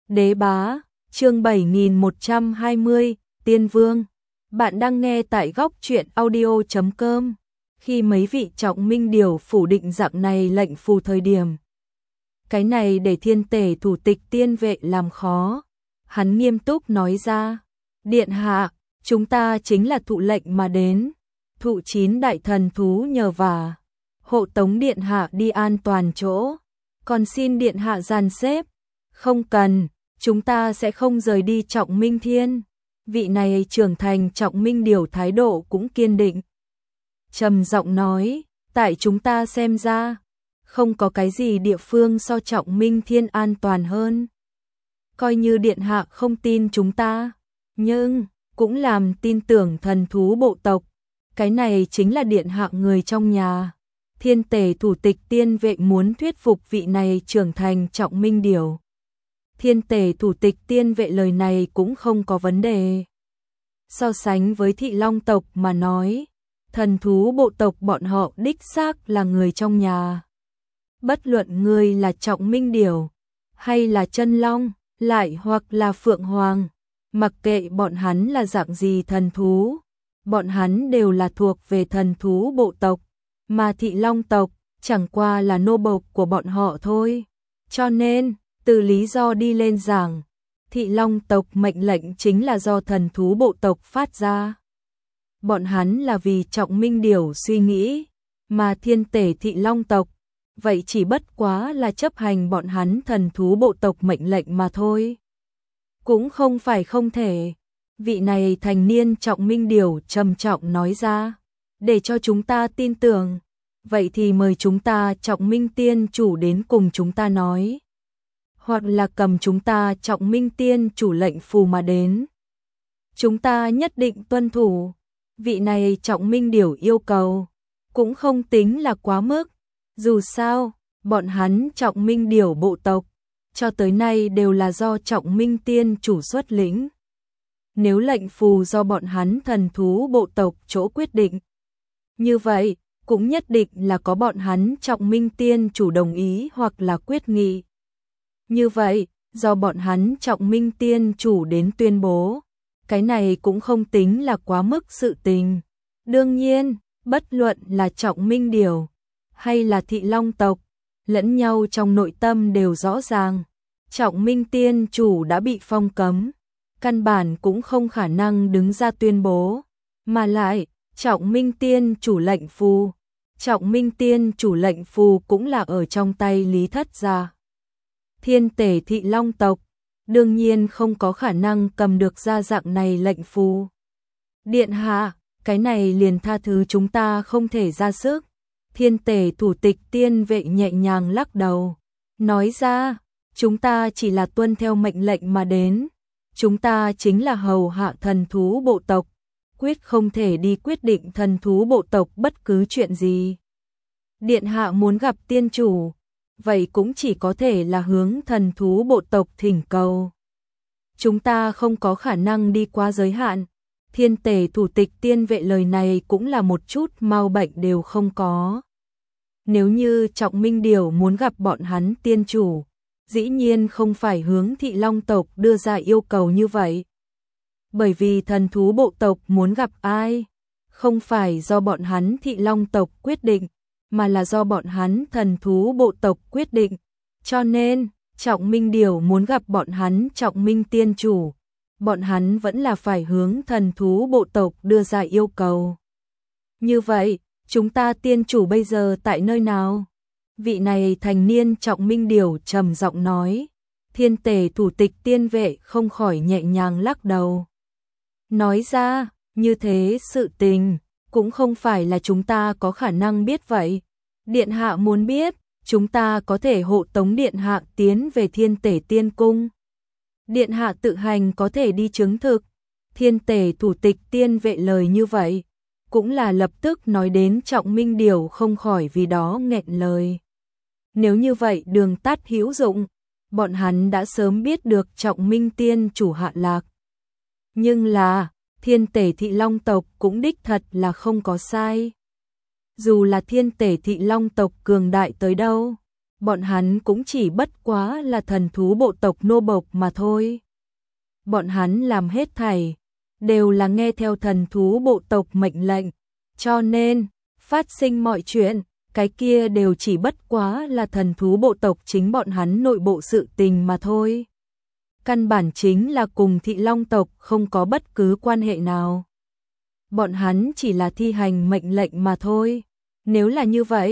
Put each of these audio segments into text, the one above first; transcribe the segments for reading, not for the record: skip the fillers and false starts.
Đế bá, chương 7120, Tiên Vương. Bạn đang nghe tại góc truyện audio.com. Khi mấy vị trọng minh điều phủ định dạng này lệnh phù thời điểm. Cái này để thiên tể thủ tịch tiên vệ làm khó. Hắn nghiêm túc nói ra. Điện hạ, chúng ta chính là thụ lệnh mà đến. Thụ 9 đại thần thú nhờ vả. Hộ tống điện hạ đi an toàn chỗ. Còn xin điện hạ dàn xếp. Không cần, chúng ta sẽ không rời đi Trọng Minh Thiên. Vị này trưởng thành Trọng Minh điều thái độ cũng kiên định. Trầm giọng nói, tại chúng ta xem ra, không có cái gì địa phương so Trọng Minh Thiên an toàn hơn. Coi như điện hạ không tin chúng ta, nhưng cũng làm tin tưởng thần thú bộ tộc. Cái này chính là điện hạ người trong nhà. Thiên tể thủ tịch tiên vệ muốn thuyết phục vị này trưởng thành Trọng Minh điều. Thiên tể thủ tịch tiên vệ lời này cũng không có vấn đề. So sánh với thị long tộc mà nói, thần thú bộ tộc bọn họ đích xác là người trong nhà. Bất luận người là Trọng Minh điều, hay là chân long, lại hoặc là phượng hoàng, mặc kệ bọn hắn là dạng gì thần thú, bọn hắn đều là thuộc về thần thú bộ tộc, mà thị long tộc chẳng qua là nô bộc của bọn họ thôi. Cho nên, từ lý do đi lên giảng, thị long tộc mệnh lệnh chính là do thần thú bộ tộc phát ra. Bọn hắn là vì Trọng Minh điều suy nghĩ, mà thiên tể thị long tộc, vậy chỉ bất quá là chấp hành bọn hắn thần thú bộ tộc mệnh lệnh mà thôi. Cũng không phải không thể, vị này thành niên Trọng Minh điều trầm trọng nói ra, để cho chúng ta tin tưởng, vậy thì mời chúng ta Trọng Minh tiên chủ đến cùng chúng ta nói. Hoặc là cầm chúng ta Trọng Minh tiên chủ lệnh phù mà đến. Chúng ta nhất định tuân thủ. Vị này Trọng Minh điều yêu cầu, cũng không tính là quá mức. Dù sao, bọn hắn Trọng Minh điều bộ tộc, cho tới nay đều là do Trọng Minh tiên chủ xuất lĩnh. Nếu lệnh phù do bọn hắn thần thú bộ tộc chỗ quyết định, như vậy, cũng nhất định là có bọn hắn Trọng Minh tiên chủ đồng ý hoặc là quyết nghị. Như vậy, do bọn hắn Trọng Minh tiên chủ đến tuyên bố, cái này cũng không tính là quá mức sự tình. Đương nhiên, bất luận là Trọng Minh điều, hay là thị long tộc, lẫn nhau trong nội tâm đều rõ ràng. Trọng Minh tiên chủ đã bị phong cấm, căn bản cũng không khả năng đứng ra tuyên bố, mà lại, Trọng Minh tiên chủ lệnh phù. Trọng Minh tiên chủ lệnh phù cũng là ở trong tay Lý Thất gia. Thiên tể thị long tộc, đương nhiên không có khả năng cầm được ra dạng này lệnh phù. Điện hạ, cái này liền tha thứ chúng ta không thể ra sức. Thiên tể thủ tịch tiên vệ nhẹ nhàng lắc đầu, nói ra, chúng ta chỉ là tuân theo mệnh lệnh mà đến. Chúng ta chính là hầu hạ thần thú bộ tộc, quyết không thể đi quyết định thần thú bộ tộc bất cứ chuyện gì. Điện hạ muốn gặp tiên chủ, vậy cũng chỉ có thể là hướng thần thú bộ tộc thỉnh cầu. Chúng ta không có khả năng đi qua giới hạn. Thiên tể thủ tịch tiên vệ lời này cũng là một chút mau bệnh đều không có. Nếu như Trọng Minh điều muốn gặp bọn hắn tiên chủ, dĩ nhiên không phải hướng thị long tộc đưa ra yêu cầu như vậy. Bởi vì thần thú bộ tộc muốn gặp ai, không phải do bọn hắn thị long tộc quyết định, mà là do bọn hắn thần thú bộ tộc quyết định. Cho nên, Trọng Minh điều muốn gặp bọn hắn Trọng Minh tiên chủ, bọn hắn vẫn là phải hướng thần thú bộ tộc đưa ra yêu cầu. Như vậy, chúng ta tiên chủ bây giờ tại nơi nào? Vị này thành niên Trọng Minh điều trầm giọng nói. Thiên tể thủ tịch tiên vệ không khỏi nhẹ nhàng lắc đầu. Nói ra, như thế sự tình, cũng không phải là chúng ta có khả năng biết vậy. Điện hạ muốn biết, chúng ta có thể hộ tống điện hạ tiến về thiên tể tiên cung. Điện hạ tự hành có thể đi chứng thực. Thiên tể thủ tịch tiên vệ lời như vậy, cũng là lập tức nói đến Trọng Minh điều không khỏi vì đó nghẹn lời. Nếu như vậy đường tắt hữu dụng, bọn hắn đã sớm biết được Trọng Minh tiên chủ hạ lạc. Nhưng là, thiên tể thị long tộc cũng đích thật là không có sai. Dù là thiên tể thị long tộc cường đại tới đâu, bọn hắn cũng chỉ bất quá là thần thú bộ tộc nô bộc mà thôi. Bọn hắn làm hết thảy, đều là nghe theo thần thú bộ tộc mệnh lệnh, cho nên, phát sinh mọi chuyện, cái kia đều chỉ bất quá là thần thú bộ tộc chính bọn hắn nội bộ sự tình mà thôi. Căn bản chính là cùng Thị Long tộc không có bất cứ quan hệ nào. Bọn hắn chỉ là thi hành mệnh lệnh mà thôi. Nếu là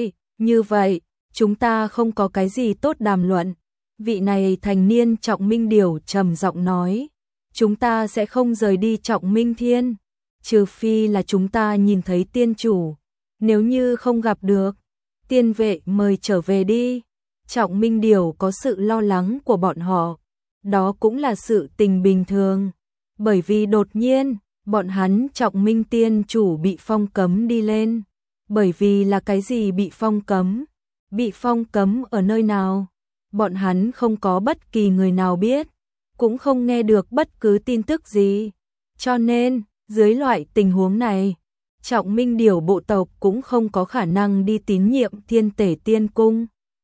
như vậy, chúng ta không có cái gì tốt đàm luận. Vị này thành niên Trọng Minh Điểu trầm giọng nói, chúng ta sẽ không rời đi Trọng Minh Thiên, trừ phi là chúng ta nhìn thấy tiên chủ. Nếu như không gặp được, tiên vệ mời trở về đi. Trọng Minh Điểu có sự lo lắng của bọn họ, đó cũng là sự tình bình thường, bởi vì đột nhiên, bọn hắn Trọng Minh tiên chủ bị phong cấm đi lên. Bởi vì là cái gì bị phong cấm? Bị phong cấm ở nơi nào? Bọn hắn không có bất kỳ người nào biết, cũng không nghe được bất cứ tin tức gì. Cho nên, dưới loại tình huống này, Trọng Minh Điểu bộ tộc cũng không có khả năng đi tín nhiệm Thiên Tể Tiên Cung.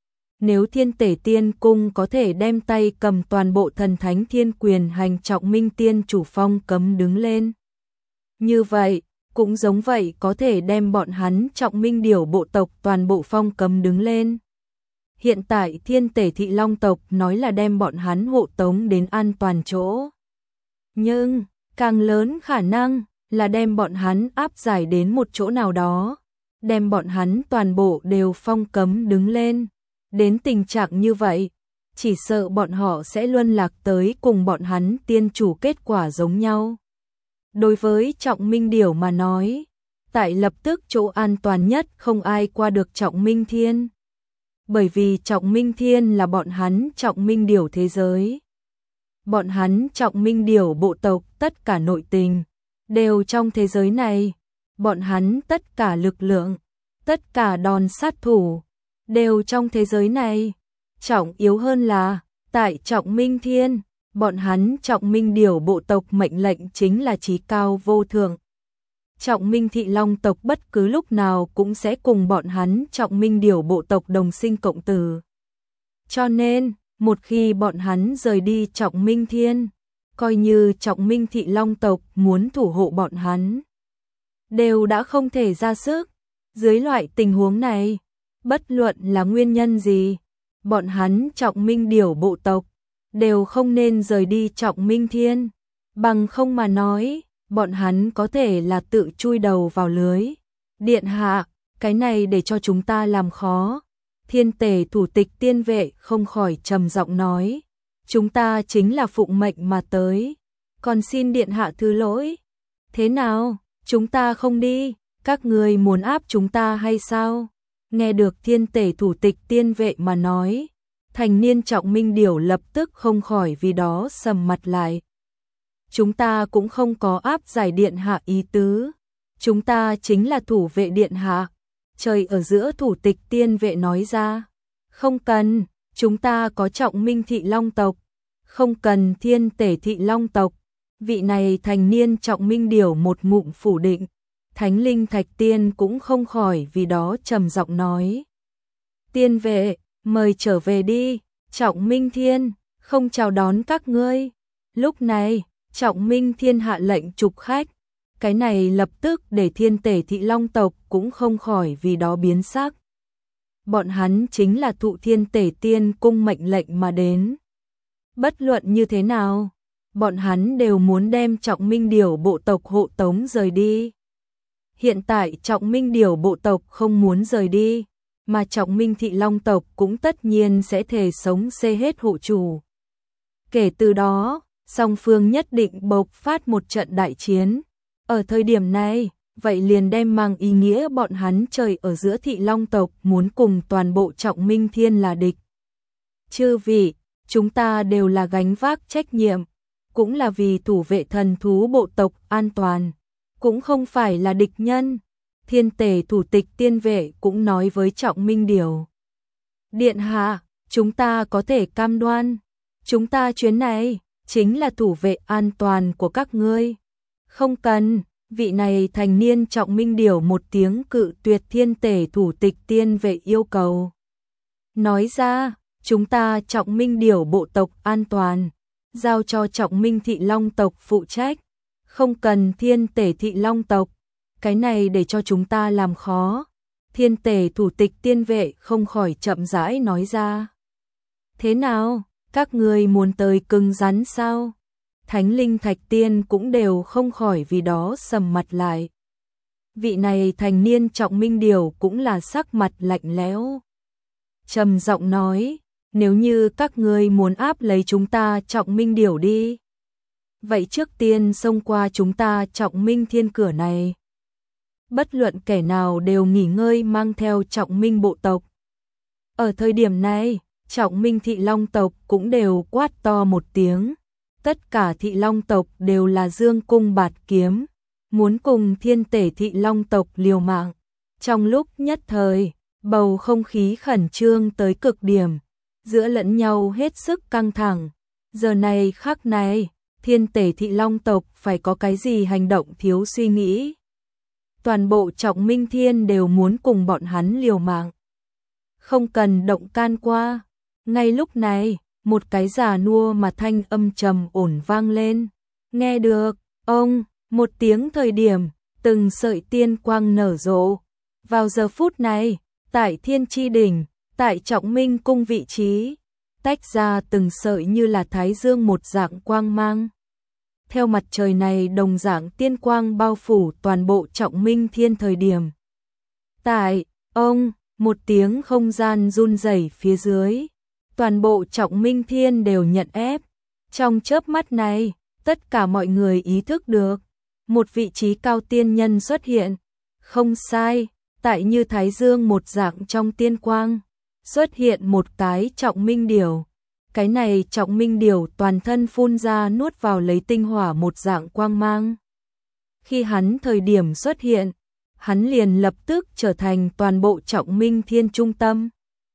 Nếu Thiên Tể Tiên Cung có thể đem tay cầm toàn bộ thần thánh thiên quyền hành Trọng Minh tiên chủ phong cấm đứng lên. Như vậy, cũng giống vậy có thể đem bọn hắn Trọng Minh Điểu bộ tộc toàn bộ phong cấm đứng lên. Hiện tại Thiên Tể Thị Long tộc nói là đem bọn hắn hộ tống đến an toàn chỗ. Nhưng, càng lớn khả năng là đem bọn hắn áp giải đến một chỗ nào đó. Đem bọn hắn toàn bộ đều phong cấm đứng lên. Đến tình trạng như vậy, chỉ sợ bọn họ sẽ luân lạc tới cùng bọn hắn tiên chủ kết quả giống nhau. Đối với Trọng Minh Điểu mà nói, tại lập tức chỗ an toàn nhất không ai qua được Trọng Minh Thiên. Bởi vì Trọng Minh Thiên là bọn hắn Trọng Minh Điểu thế giới. Bọn hắn Trọng Minh Điểu bộ tộc tất cả nội tình, đều trong thế giới này. Bọn hắn tất cả lực lượng, tất cả đòn sát thủ, đều trong thế giới này. Trọng yếu hơn là, tại Trọng Minh Thiên, bọn hắn Trọng Minh Điểu bộ tộc mệnh lệnh chính là chí cao vô thượng. Trọng Minh Thị Long tộc bất cứ lúc nào cũng sẽ cùng bọn hắn Trọng Minh Điểu bộ tộc đồng sinh cộng tử. Cho nên, một khi bọn hắn rời đi Trọng Minh Thiên, coi như Trọng Minh Thị Long tộc muốn thủ hộ bọn hắn, đều đã không thể ra sức. Dưới loại tình huống này, bất luận là nguyên nhân gì, bọn hắn Trọng Minh Điểu bộ tộc đều không nên rời đi Trọng Minh Thiên, bằng không mà nói, bọn hắn có thể là tự chui đầu vào lưới. Điện hạ, cái này để cho chúng ta làm khó. Thiên Tể thủ tịch tiên vệ không khỏi trầm giọng nói, chúng ta chính là phụng mệnh mà tới, còn xin điện hạ thứ lỗi. Thế nào, chúng ta không đi, các người muốn áp chúng ta hay sao? Nghe được Thiên Tể thủ tịch tiên vệ mà nói, thành niên Trọng Minh Điểu lập tức không khỏi vì đó sầm mặt lại. Chúng ta cũng không có áp giải điện hạ ý tứ, chúng ta chính là thủ vệ điện hạ. Trời ở giữa thủ tịch tiên vệ nói ra, không cần, chúng ta có Trọng Minh Thị Long tộc, không cần Thiên Tể Thị Long tộc. Vị này thành niên Trọng Minh Điểu một ngụm phủ định. Thánh Linh Thạch Tiên cũng không khỏi vì đó trầm giọng nói, tiên vệ, mời trở về đi, Trọng Minh Thiên không chào đón các ngươi. Lúc này, Trọng Minh Thiên hạ lệnh trục khách, cái này lập tức để Thiên Tể Thị Long tộc cũng không khỏi vì đó biến sắc. Bọn hắn chính là thụ Thiên Tể Tiên cung mệnh lệnh mà đến. Bất luận như thế nào, bọn hắn đều muốn đem Trọng Minh Điểu bộ tộc hộ tống rời đi. Hiện tại Trọng Minh Điểu bộ tộc không muốn rời đi, mà Trọng Minh Thị Long tộc cũng tất nhiên sẽ thề sống xê hết hộ chủ. Kể từ đó, song phương nhất định bộc phát một trận đại chiến. Ở thời điểm này, vậy liền đem mang ý nghĩa bọn hắn trời ở giữa Thị Long tộc muốn cùng toàn bộ Trọng Minh Thiên là địch. Chư vị, chúng ta đều là gánh vác trách nhiệm, cũng là vì thủ vệ thần thú bộ tộc an toàn, cũng không phải là địch nhân. Thiên Tể thủ tịch tiên vệ cũng nói với Trọng Minh Điểu, điện hạ, chúng ta có thể cam đoan, chúng ta chuyến này chính là thủ vệ an toàn của các ngươi. Không cần, vị này thành niên Trọng Minh Điểu một tiếng cự tuyệt Thiên Tể thủ tịch tiên vệ yêu cầu. nói ra, chúng ta Trọng Minh Điểu bộ tộc an toàn, giao cho Trọng Minh Thị Long tộc phụ trách, không cần Thiên Tể Thị Long tộc, cái này để cho chúng ta làm khó. Thiên Tể thủ tịch tiên vệ không khỏi chậm rãi nói ra. Thế nào, các người muốn tới cứng rắn sao? Thánh linh thạch tiên cũng đều không khỏi vì đó sầm mặt lại. Vị này thành niên Trọng Minh Điểu cũng là sắc mặt lạnh lẽo. Trầm giọng nói, nếu như các ngươi muốn áp lấy chúng ta Trọng Minh Điểu đi, vậy trước tiên xông qua chúng ta Trọng Minh Thiên cửa này. Bất luận kẻ nào đều nghỉ ngơi mang theo Trọng Minh bộ tộc. Ở thời điểm này, Trọng Minh Thị Long tộc cũng đều quát to một tiếng. Tất cả Thị Long tộc đều là dương cung bạt kiếm, muốn cùng Thiên Tể Thị Long tộc liều mạng. Trong lúc nhất thời, bầu không khí khẩn trương tới cực điểm, giữa lẫn nhau hết sức căng thẳng. Giờ này khắc này, Thiên Tể Thị Long tộc phải có cái gì hành động thiếu suy nghĩ. Toàn bộ Trọng Minh Thiên đều muốn cùng bọn hắn liều mạng. Không cần động can qua. Ngay lúc này, một cái già nua mà thanh âm trầm ổn vang lên. Nghe được, ông, một tiếng thời điểm, từng sợi tiên quang nở rộ. Vào giờ phút này, tại Thiên Chi Đỉnh, tại Trọng Minh cung vị trí, tách ra từng sợi như là thái dương một dạng quang mang. Theo mặt trời này đồng dạng tiên quang bao phủ toàn bộ Trọng Minh Thiên thời điểm. Tại, ông, một tiếng không gian run rẩy phía dưới, toàn bộ Trọng Minh Thiên đều nhận ép. Trong chớp mắt này, tất cả mọi người ý thức được, một vị trí cao tiên nhân xuất hiện. Không sai, tại như thái dương một dạng trong tiên quang, xuất hiện một cái Trọng Minh Điểu. Cái này Trọng Minh Điểu toàn thân phun ra nuốt vào lấy tinh hỏa một dạng quang mang. Khi hắn thời điểm xuất hiện, hắn liền lập tức trở thành toàn bộ Trọng Minh Thiên trung tâm.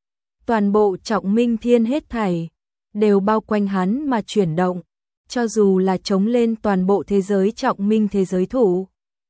Toàn bộ Trọng Minh Thiên hết thảy đều bao quanh hắn mà chuyển động, cho dù là chống lên toàn bộ thế giới Trọng Minh thế giới thủ.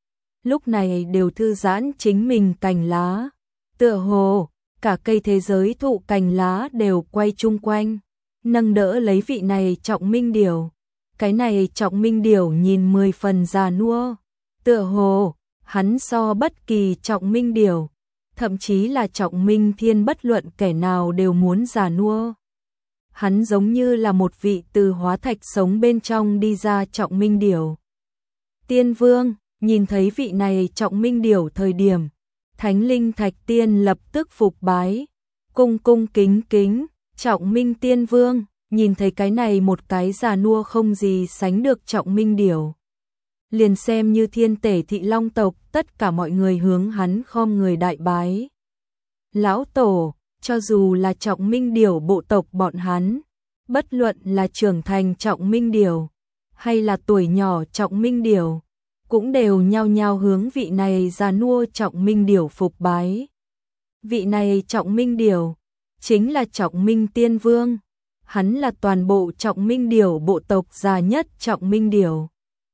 Lúc này đều thư giãn chính mình cành lá, tựa hồ cả cây thế giới thụ cành lá đều quay chung quanh, nâng đỡ lấy vị này Trọng Minh Điểu. Cái này Trọng Minh Điểu nhìn 10 phần già nua, tựa hồ hắn so bất kỳ Trọng Minh Điểu, thậm chí là Trọng Minh Thiên bất luận kẻ nào đều muốn già nua. Hắn giống như là một vị từ hóa thạch sống bên trong đi ra Trọng Minh Điểu. Tiên Vương nhìn thấy vị này Trọng Minh Điểu thời điểm, Thánh Linh Thạch Tiên lập tức phục bái, cung cung kính kính. Trọng Minh Tiên Vương nhìn thấy cái này một cái già nua không gì sánh được Trọng Minh Điểu, liền xem như Thiên Tể Thị Long tộc, tất cả mọi người hướng hắn khom người đại bái. Lão Tổ, cho dù là Trọng Minh Điểu bộ tộc bọn hắn, bất luận là trưởng thành Trọng Minh Điểu hay là tuổi nhỏ Trọng Minh Điểu, cũng đều nhao nhao hướng vị này già nua Trọng Minh Điểu phục bái. Vị này Trọng Minh Điểu chính là Trọng Minh Tiên Vương, hắn là toàn bộ Trọng Minh Điểu bộ tộc già nhất Trọng Minh Điểu.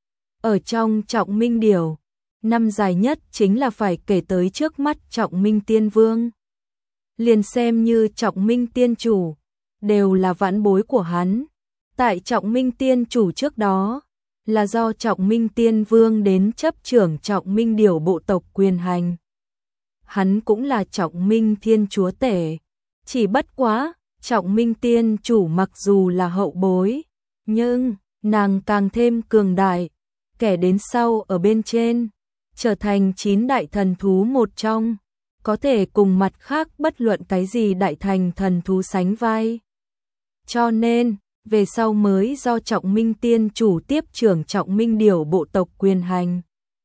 Ở trong Trọng Minh Điểu, năm dài nhất chính là phải kể tới trước mắt Trọng Minh Tiên Vương. Liền xem như Trọng Minh Tiên Chủ, đều là vãn bối của hắn. Tại Trọng Minh Tiên Chủ trước đó, là do Trọng Minh Tiên Vương đến chấp trưởng Trọng Minh Điểu bộ tộc quyền hành. Hắn cũng là Trọng Minh Thiên Chúa Tể. Chỉ bất quá, Trọng Minh Tiên Chủ mặc dù là hậu bối, nhưng nàng càng thêm cường đại, kẻ đến sau ở bên trên, trở thành 9 đại thần thú một trong, có thể cùng mặt khác bất luận cái gì đại thành thần thú sánh vai. Cho nên, về sau mới do Trọng Minh Tiên Chủ tiếp trưởng Trọng Minh Điểu bộ tộc quyền hành.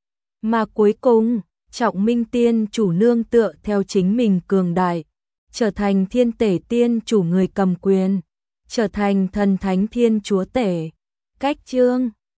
Mà cuối cùng, Trọng Minh Tiên Chủ nương tựa theo chính mình cường đại, trở thành Thiên Tể Tiên Chủ người cầm quyền, trở thành Thần Thánh Thiên Chúa Tể. Cách chương